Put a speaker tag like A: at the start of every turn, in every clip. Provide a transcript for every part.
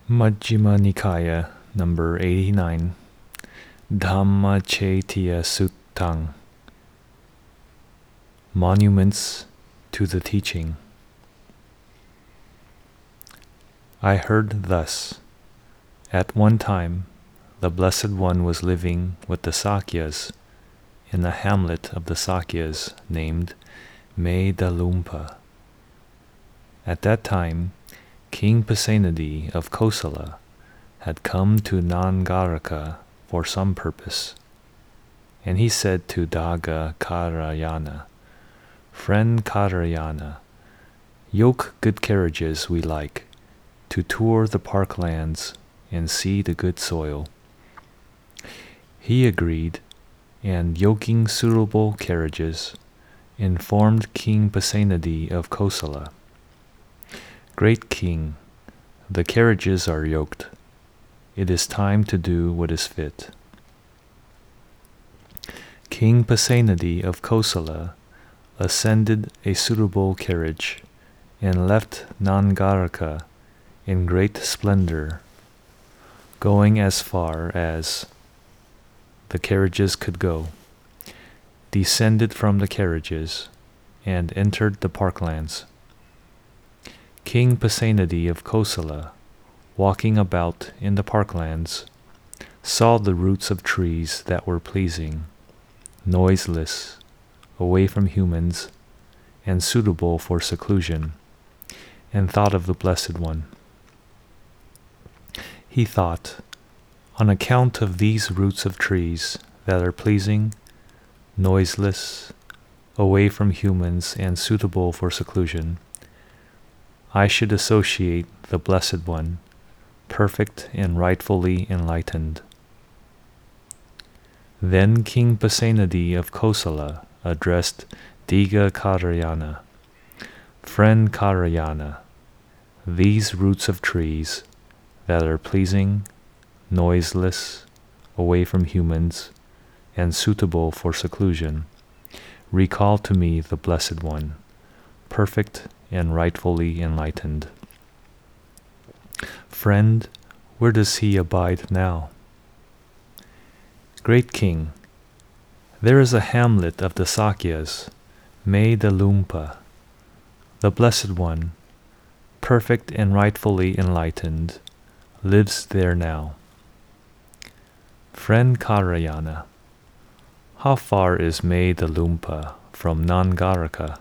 A: Majjhima Nikaya, number 89, Dhammacettiya Suttang, Monuments to the Teaching. I heard thus. At one time, the Blessed One was living with the Sakyas in the hamlet of the Sakyas named Medalumpa. At that time, King Pasenadi of Kosala had come to Nangaraka for some purpose, and he said to Daga Karayana, "Friend Karayana, yoke good carriages we like, to tour the parklands and see the good soil." He agreed, and yoking suitable carriages, informed King Pasenadi of Kosala, "Great King, the carriages are yoked. It is time to do what is fit." King Pasenadi of Kosala ascended a suitable carriage and left Nangaraka in great splendor, going as far as the carriages could go, descended from the carriages, and entered the parklands. King Pasenadi of Kosala, walking about in the parklands, saw the roots of trees that were pleasing, noiseless, away from humans, and suitable for seclusion, and thought of the Blessed One. He thought, on account of these roots of trees that are pleasing, noiseless, away from humans, and suitable for seclusion, I should associate the Blessed One, perfect and rightfully enlightened. Then King Pasenadi of Kosala addressed Diga Karayana, "Friend Karayana, these roots of trees that are pleasing, noiseless, away from humans, and suitable for seclusion, recall to me the Blessed One, perfect and rightfully enlightened. Friend, where does he abide now?" "Great King, there is a hamlet of the Sakyas, Medalumpa. The Blessed One, perfect and rightfully enlightened, lives there now." "Friend Karayana, how far is Medalumpa from Nangaraka?"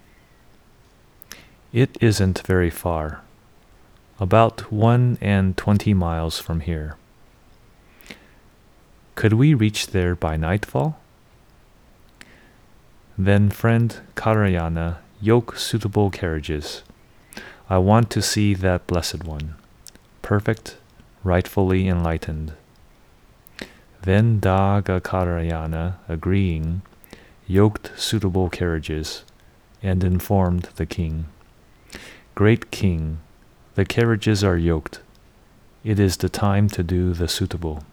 A: "It isn't very far, about 21 miles from here." "Could we reach there by nightfall?" "Then, friend Karayana, yoke suitable carriages. I want to see that Blessed One, perfect, rightfully enlightened." Then Daga Karayana, agreeing, yoked suitable carriages, and informed the king, "Great King, the carriages are yoked. It is the time to do the suitable."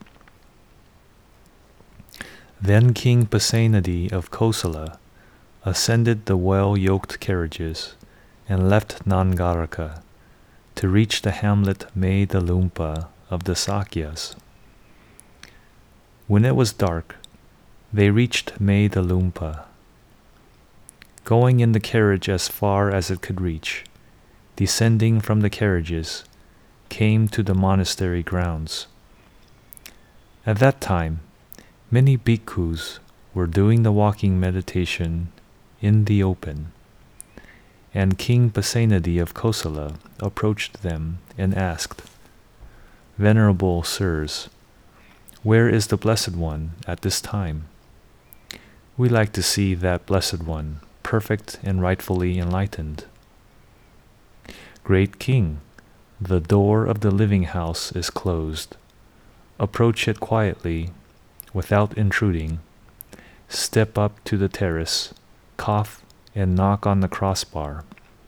A: Then King Pasenadi of Kosala ascended the well-yoked carriages and left Nangaraka to reach the hamlet Medalumpa of the Sakyas. When it was dark, they reached Medalumpa. Going in the carriage as far as it could reach, descending from the carriages, came to the monastery grounds. At that time, many bhikkhus were doing the walking meditation in the open, and King Pasenadi of Kosala approached them and asked, "Venerable sirs, where is the Blessed One at this time? We like to see that Blessed One, perfect and rightfully enlightened." "Great King, the door of the living house is closed. Approach it quietly, without intruding. Step up to the terrace, cough, and knock on the crossbar.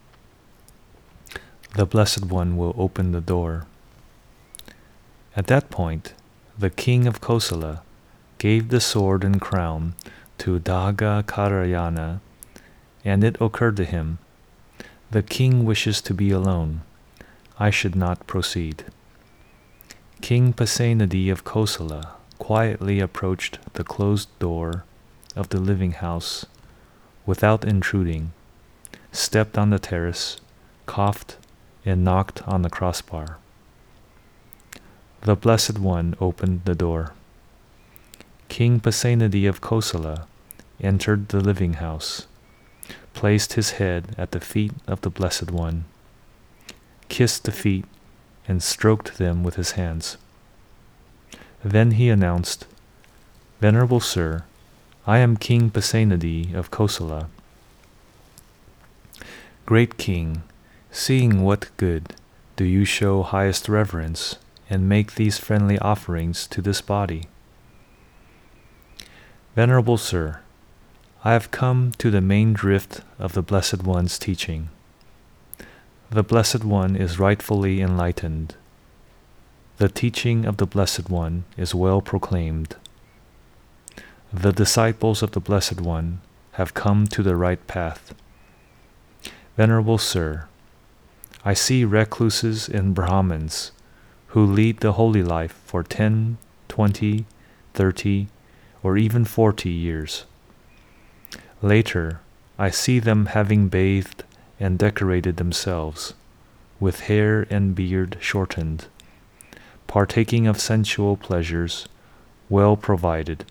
A: The Blessed One will open the door." At that point, the king of Kosala gave the sword and crown to Daga Karayana, and it occurred to him, "The king wishes to be alone. I should not proceed." King Pasenadi of Kosala quietly approached the closed door of the living house without intruding, stepped on the terrace, coughed, and knocked on the crossbar. The Blessed One opened the door. King Pasenadi of Kosala entered the living house, placed his head at the feet of the Blessed One, kissed the feet, and stroked them with his hands. Then he announced, "Venerable Sir, I am King Pasenadi of Kosala. Great King, seeing what good do you show highest reverence and make these friendly offerings to this body? Venerable Sir, I have come to the main drift of the Blessed One's teaching. The Blessed One is rightfully enlightened. The teaching of the Blessed One is well proclaimed. The disciples of the Blessed One have come to the right path. Venerable Sir, I see recluses and Brahmins who lead the holy life for 10, 20, 30, or even 40 years. Later, I see them having bathed and decorated themselves, with hair and beard shortened, partaking of sensual pleasures, well provided.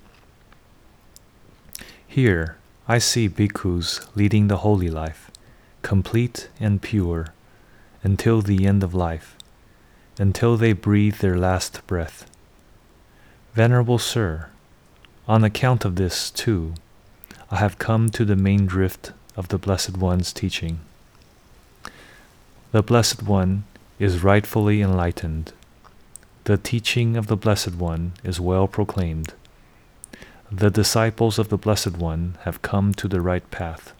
A: Here, I see bhikkhus leading the holy life, complete and pure, until the end of life, until they breathe their last breath. Venerable Sir, on account of this, too, I have come to the main drift of the Blessed One's teaching. The Blessed One is rightfully enlightened. The teaching of the Blessed One is well proclaimed. The disciples of the Blessed One have come to the right path.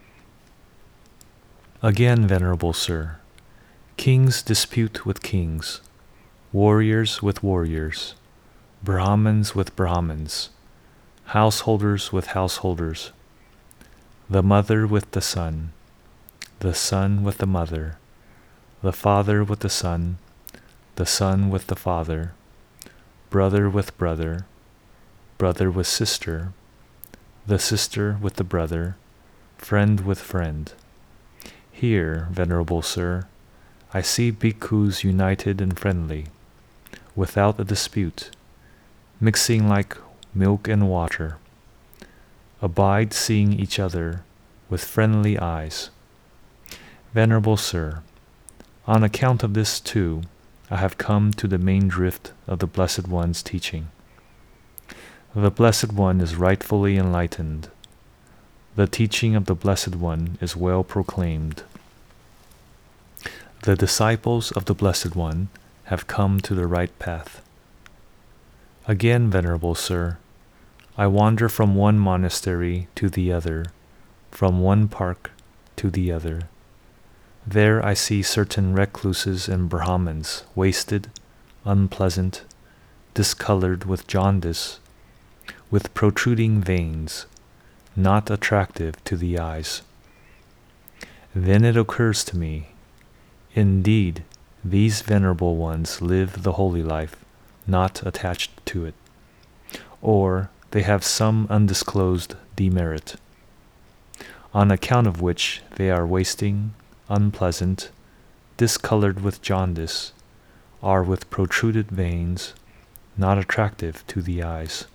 A: Again, Venerable Sir, kings dispute with kings, warriors with warriors, Brahmins with Brahmins, householders with householders, the mother with the son with the mother, the father with the son with the father, brother with brother, brother with sister, the sister with the brother, friend with friend. Here, Venerable Sir, I see bhikkhus united and friendly, without a dispute, mixing like milk and water, abide seeing each other with friendly eyes. Venerable Sir, on account of this too, I have come to the main drift of the Blessed One's teaching. The Blessed One is rightfully enlightened. The teaching of the Blessed One is well proclaimed. The disciples of the Blessed One have come to the right path. Again, Venerable Sir, I wander from one monastery to the other, from one park to the other. There I see certain recluses and Brahmins, wasted, unpleasant, discolored with jaundice, with protruding veins, not attractive to the eyes. Then it occurs to me, indeed, these venerable ones live the holy life, not attached to it, or they have some undisclosed demerit, on account of which they are wasting, unpleasant, discolored with jaundice, are with protruded veins, not attractive to the eyes.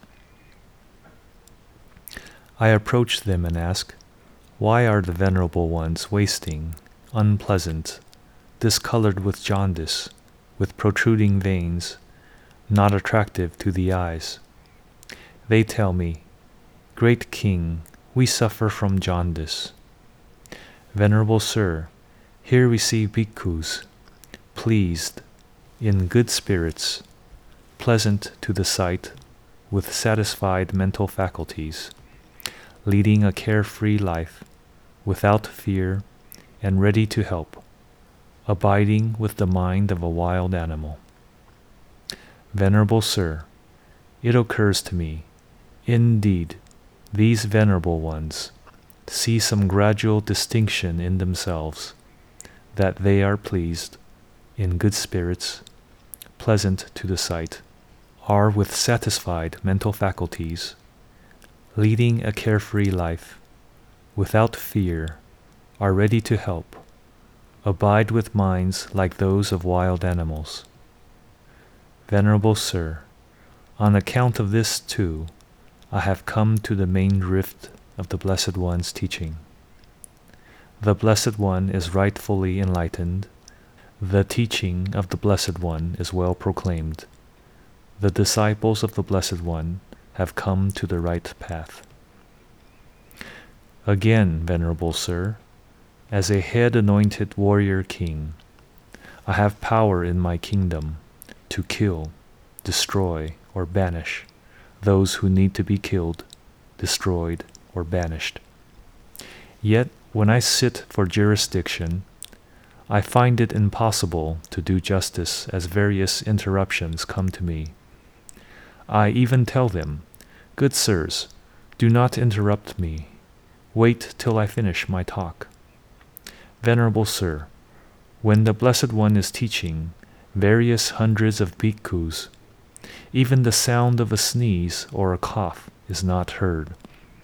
A: I approach them and ask, why are the venerable ones wasting, unpleasant, discolored with jaundice, with protruding veins, not attractive to the eyes? They tell me, Great King, we suffer from jaundice. Venerable Sir, here we see bhikkhus, pleased, in good spirits, pleasant to the sight, with satisfied mental faculties, leading a carefree life, without fear, and ready to help, abiding with the mind of a wild animal. Venerable Sir, it occurs to me, indeed, these venerable ones see some gradual distinction in themselves, that they are pleased, in good spirits, pleasant to the sight, are with satisfied mental faculties, leading a carefree life, without fear, are ready to help, abide with minds like those of wild animals. Venerable Sir, on account of this too, I have come to the main drift of the Blessed One's teaching. The Blessed One is rightfully enlightened. The teaching of the Blessed One is well proclaimed. The disciples of the Blessed One have come to the right path. Again, Venerable Sir, as a head-anointed warrior king, I have power in my kingdom to kill, destroy, or banish those who need to be killed, destroyed, or banished. Yet, when I sit for jurisdiction, I find it impossible to do justice as various interruptions come to me. I even tell them, "Good sirs, do not interrupt me. Wait till I finish my talk." Venerable Sir, when the Blessed One is teaching various hundreds of bhikkhus, even the sound of a sneeze or a cough is not heard.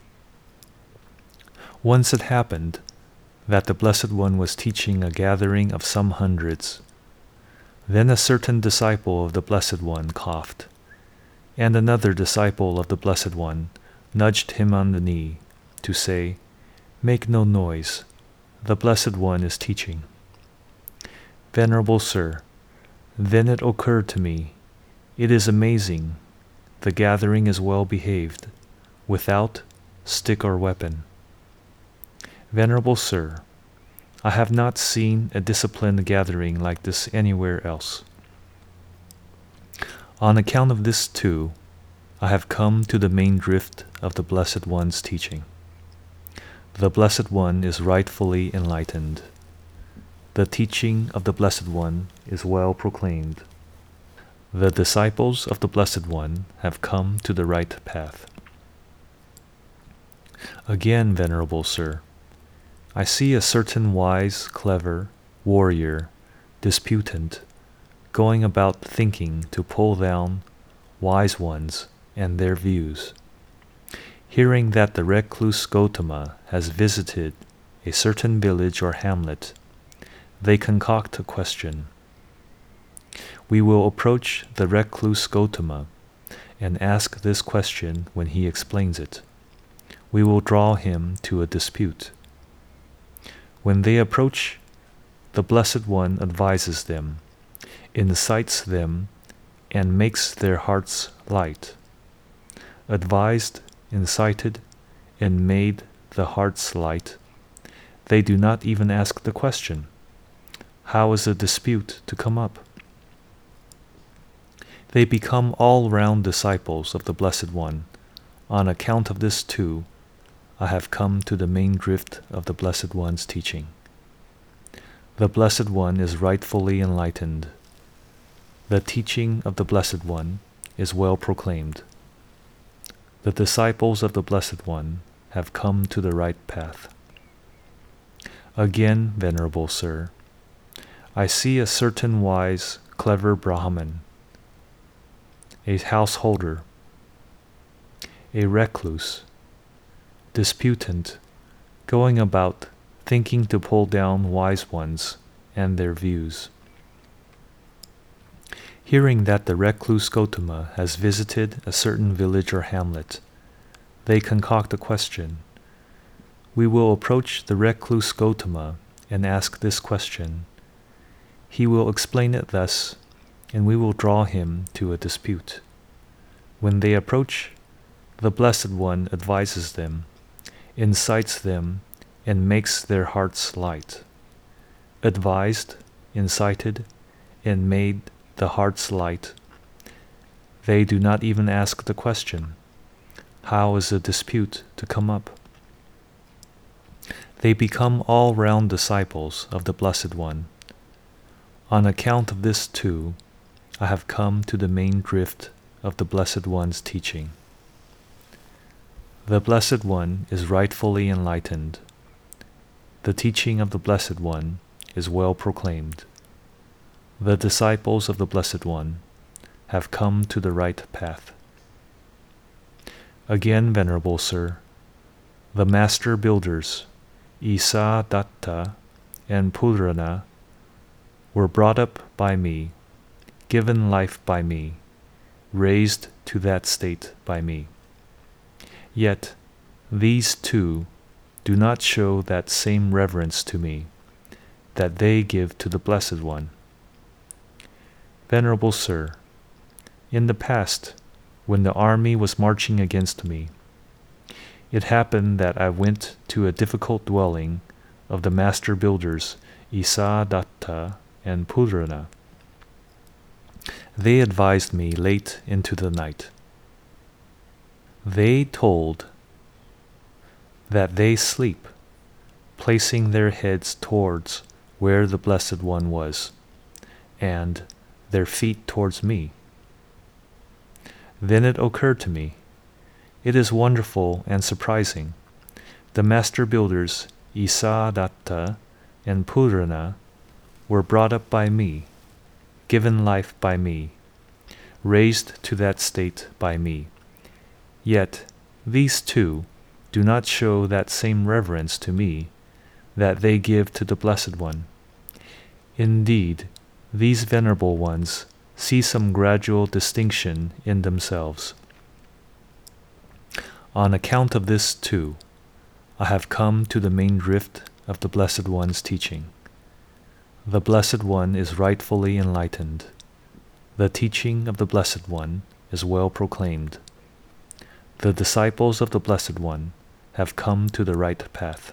A: Once it happened that the Blessed One was teaching a gathering of some hundreds. Then a certain disciple of the Blessed One coughed, and another disciple of the Blessed One nudged him on the knee to say, "Make no noise, the Blessed One is teaching." Venerable Sir, then it occurred to me, it is amazing, the gathering is well behaved, without stick or weapon. Venerable Sir, I have not seen a disciplined gathering like this anywhere else. On account of this too, I have come to the main drift of the Blessed One's teaching. The Blessed One is rightfully enlightened. The teaching of the Blessed One is well proclaimed. The disciples of the Blessed One have come to the right path. Again, Venerable Sir, I see a certain wise, clever, warrior, disputant, going about thinking to pull down wise ones and their views. Hearing that the recluse Gotama has visited a certain village or hamlet, they concoct a question. We will approach the recluse Gotama and ask this question when he explains it. We will draw him to a dispute. When they approach, the Blessed One advises them, incites them, and makes their hearts light. Advised, incited, and made the hearts light, they do not even ask the question, "How is a dispute to come up?" They become all-round disciples of the Blessed One. On account of this too, I have come to the main drift of the Blessed One's teaching. The Blessed One is rightfully enlightened. The teaching of the Blessed One is well proclaimed. The disciples of the Blessed One have come to the right path. Again, Venerable Sir, I see a certain wise, clever Brahmin, a householder, a recluse, disputant, going about thinking to pull down wise ones and their views. Hearing that the recluse Gotama has visited a certain village or hamlet, they concoct a question. We will approach the recluse Gotama and ask this question. He will explain it thus, and we will draw him to a dispute. When they approach, the Blessed One advises them, incites them, and makes their hearts light. Advised, incited, and made the hearts light, they do not even ask the question, "How is a dispute to come up?" They become all-round disciples of the Blessed One. On account of this too, I have come to the main drift of the Blessed One's teaching. The Blessed One is rightfully enlightened. The teaching of the Blessed One is well proclaimed. the disciples of the Blessed One, have come to the right path. Again, Venerable Sir, the master builders, Isa Datta and Purana, were brought up by me, given life by me, raised to that state by me. Yet these two do not show that same reverence to me that they give to the Blessed One. Venerable Sir, in the past, when the army was marching against me, it happened that I went to a difficult dwelling of the master builders Isa Datta and Purana. They advised me late into the night. They told that they sleep, placing their heads towards where the Blessed One was, and their feet towards me. Then it occurred to me, it is wonderful and surprising. The master builders Isa Datta and Purana were brought up by me, given life by me, raised to that state by me. Yet these two do not show that same reverence to me that they give to the Blessed One. Indeed, these venerable ones see some gradual distinction in themselves. On account of this, too, I have come to the main drift of the Blessed One's teaching. The Blessed One is rightfully enlightened. The teaching of the Blessed One is well proclaimed. The disciples of the Blessed One have come to the right path.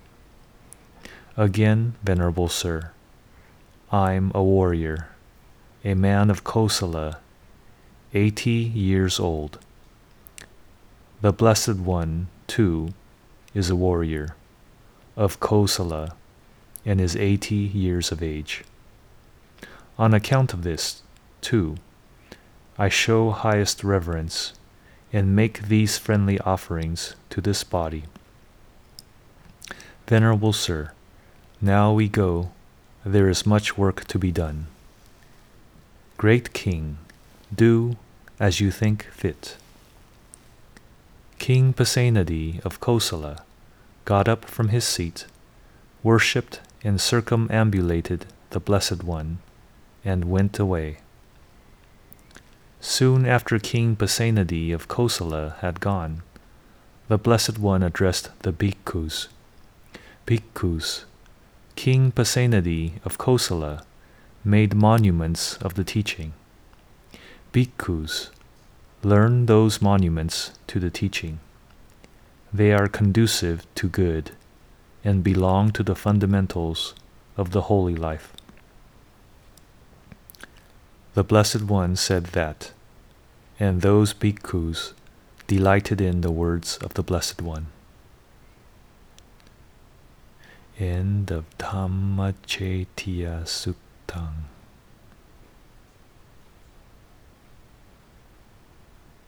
A: Again, Venerable Sir, I'm a warrior, a man of Kosala, 80 years old. The Blessed One, too, is a warrior, of Kosala, and is 80 years of age. On account of this, too, I show highest reverence and make these friendly offerings to this body. Venerable Sir, now we go. There is much work to be done. Great King, do as you think fit. King Pasenadi of Kosala got up from his seat, worshipped and circumambulated the Blessed One, and went away. Soon after King Pasenadi of Kosala had gone, the Blessed One addressed the bhikkhus. Bhikkhus, King Pasenadi of Kosala made monuments of the teaching. Bhikkhus, learn those monuments to the teaching. They are conducive to good and belong to the fundamentals of the holy life. The Blessed One said that, and those bhikkhus delighted in the words of the Blessed One. End of Dhammacetya Suttam.